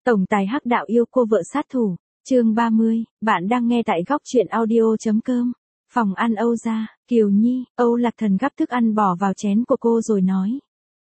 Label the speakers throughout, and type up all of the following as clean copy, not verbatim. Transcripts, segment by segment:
Speaker 1: Tổng tài hắc đạo yêu cô vợ sát thủ, chương 30, bạn đang nghe tại góc truyện audio.com. Phòng ăn Âu gia, Kiều Nhi, Âu Lạc Thần gắp thức ăn bỏ vào chén của cô rồi nói.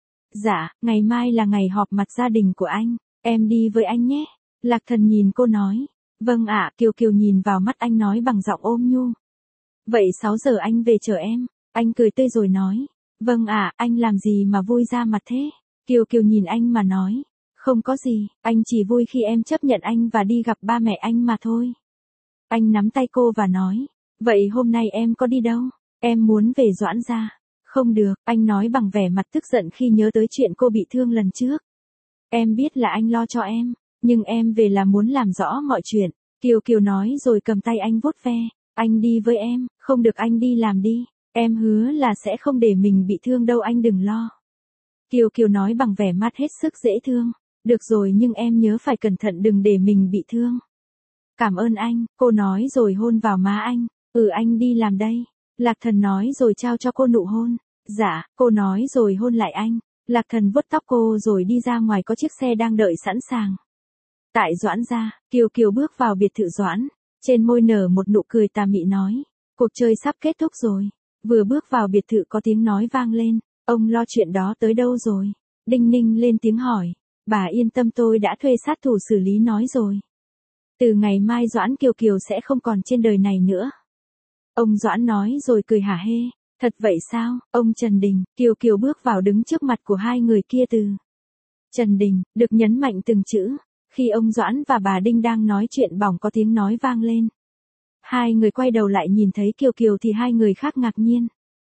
Speaker 1: Dạ, ngày mai là ngày họp mặt gia đình của anh, em đi với anh nhé. Lạc Thần nhìn cô nói. Vâng ạ, Kiều nhìn vào mắt anh nói bằng giọng ôm nhu. Vậy 6 giờ anh về chờ em. Anh cười tươi rồi nói. Vâng ạ, anh làm gì mà vui ra mặt thế? Kiều nhìn anh mà nói. Không có gì, anh chỉ vui khi em chấp nhận anh và đi gặp ba mẹ anh mà thôi. Anh nắm tay cô và nói. Vậy hôm nay em có đi đâu? Em muốn về Doãn gia. Không được, anh nói bằng vẻ mặt tức giận khi nhớ tới chuyện cô bị thương lần trước. Em biết là anh lo cho em, nhưng em về là muốn làm rõ mọi chuyện. Kiều nói rồi cầm tay anh vuốt ve. Anh đi với em, không được anh đi làm đi. Em hứa là sẽ không để mình bị thương đâu, anh đừng lo. Kiều nói bằng vẻ mặt hết sức dễ thương. Được rồi, nhưng em nhớ phải cẩn thận đừng để mình bị thương. Cảm ơn anh, cô nói rồi hôn vào má anh. Anh đi làm đây. Lạc Thần nói rồi trao cho cô nụ hôn. Dạ, cô nói rồi hôn lại anh. Lạc Thần vuốt tóc cô rồi đi ra ngoài, có chiếc xe đang đợi sẵn sàng. Tại Doãn gia, Kiều bước vào biệt thự Doãn. Trên môi nở một nụ cười tà mị nói. Cuộc chơi sắp kết thúc rồi. Vừa bước vào biệt thự có tiếng nói vang lên. Ông lo chuyện đó tới đâu rồi? Đinh Ninh lên tiếng hỏi. Bà yên tâm, tôi đã thuê sát thủ xử lý nói rồi. Từ ngày mai Doãn Kiều sẽ không còn trên đời này nữa. Ông Doãn nói rồi cười hả hê. Thật vậy sao? Ông Trần Đình, Kiều bước vào đứng trước mặt của hai người kia. Từ Trần Đình, được nhấn mạnh từng chữ. Khi ông Doãn và bà Đinh đang nói chuyện bỏng có tiếng nói vang lên. Hai người quay đầu lại nhìn thấy Kiều thì hai người khác ngạc nhiên.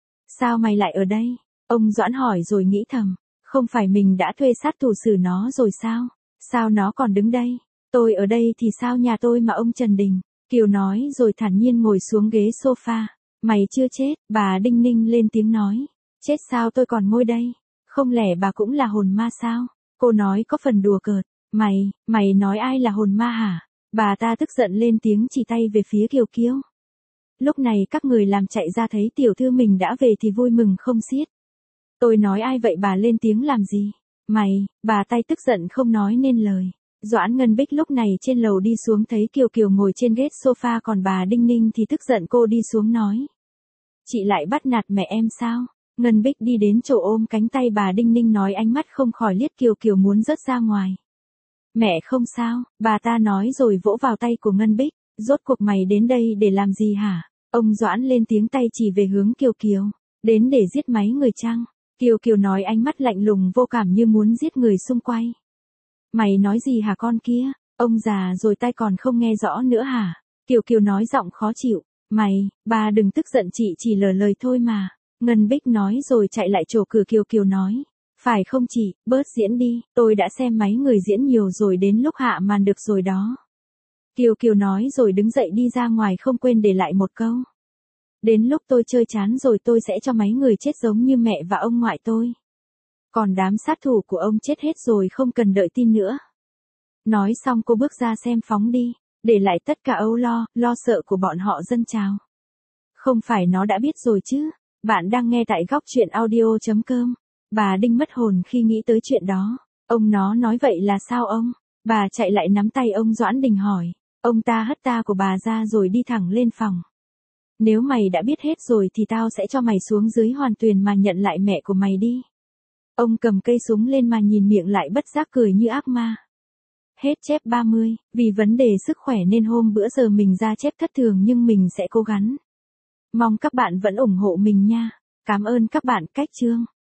Speaker 1: Sao mày lại ở đây? Ông Doãn hỏi rồi nghĩ thầm. Không phải mình đã thuê sát thủ xử nó rồi sao? Sao nó còn đứng đây? Tôi ở đây thì sao nhà tôi mà ông Trần Đình? Kiều nói rồi thản nhiên ngồi xuống ghế sofa. Mày chưa chết, bà Đinh Ninh lên tiếng nói. Chết sao tôi còn ngồi đây? Không lẽ bà cũng là hồn ma sao? Cô nói có phần đùa cợt. Mày nói ai là hồn ma hả? Bà ta tức giận lên tiếng chỉ tay về phía Kiều. Lúc này các người làm chạy ra thấy tiểu thư mình đã về thì vui mừng không xiết. Tôi nói ai vậy, bà lên tiếng làm gì? Bà tay tức giận không nói nên lời. Doãn Ngân Bích lúc này trên lầu đi xuống thấy Kiều ngồi trên ghế sofa, còn bà Đinh Ninh thì tức giận cô đi xuống nói. Chị lại bắt nạt mẹ em sao? Ngân Bích đi đến chỗ ôm cánh tay bà Đinh Ninh nói, ánh mắt không khỏi liếc Kiều muốn rớt ra ngoài. Mẹ không sao, bà ta nói rồi vỗ vào tay của Ngân Bích. Rốt cuộc mày đến đây để làm gì hả? Ông Doãn lên tiếng tay chỉ về hướng Kiều. Đến để giết mấy người chăng? Kiều nói ánh mắt lạnh lùng vô cảm như muốn giết người xung quanh. Mày nói gì hả con kia? Ông già rồi tay còn không nghe rõ nữa hả? Kiều nói giọng khó chịu. Bà đừng tức giận, chị chỉ lờ lời thôi mà. Ngân Bích nói rồi chạy lại chỗ cửa. Kiều nói. Phải không chị, bớt diễn đi, tôi đã xem mấy người diễn nhiều rồi, đến lúc hạ màn được rồi đó. Kiều nói rồi đứng dậy đi ra ngoài, không quên để lại một câu. Đến lúc tôi chơi chán rồi tôi sẽ cho mấy người chết giống như mẹ và ông ngoại tôi. Còn đám sát thủ của ông chết hết rồi, không cần đợi tin nữa. Nói xong cô bước ra xem phóng đi, để lại tất cả âu lo sợ của bọn họ dâng trào. Không phải nó đã biết rồi chứ? Bạn đang nghe tại góc truyện audio.com. Bà Đinh mất hồn khi nghĩ tới chuyện đó. Ông nó nói vậy là sao ông? Bà chạy lại nắm tay ông Doãn Đình hỏi. Ông ta hất ta của bà ra rồi đi thẳng lên phòng. Nếu mày đã biết hết rồi thì tao sẽ cho mày xuống dưới Hoàn Tuyền mà nhận lại mẹ của mày đi. Ông cầm cây súng lên mà nhìn miệng lại bất giác cười như ác ma. Hết chép 30, vì vấn đề sức khỏe nên hôm bữa giờ mình ra chép thất thường, nhưng mình sẽ cố gắng. Mong các bạn vẫn ủng hộ mình nha. Cảm ơn các bạn. Cách chương.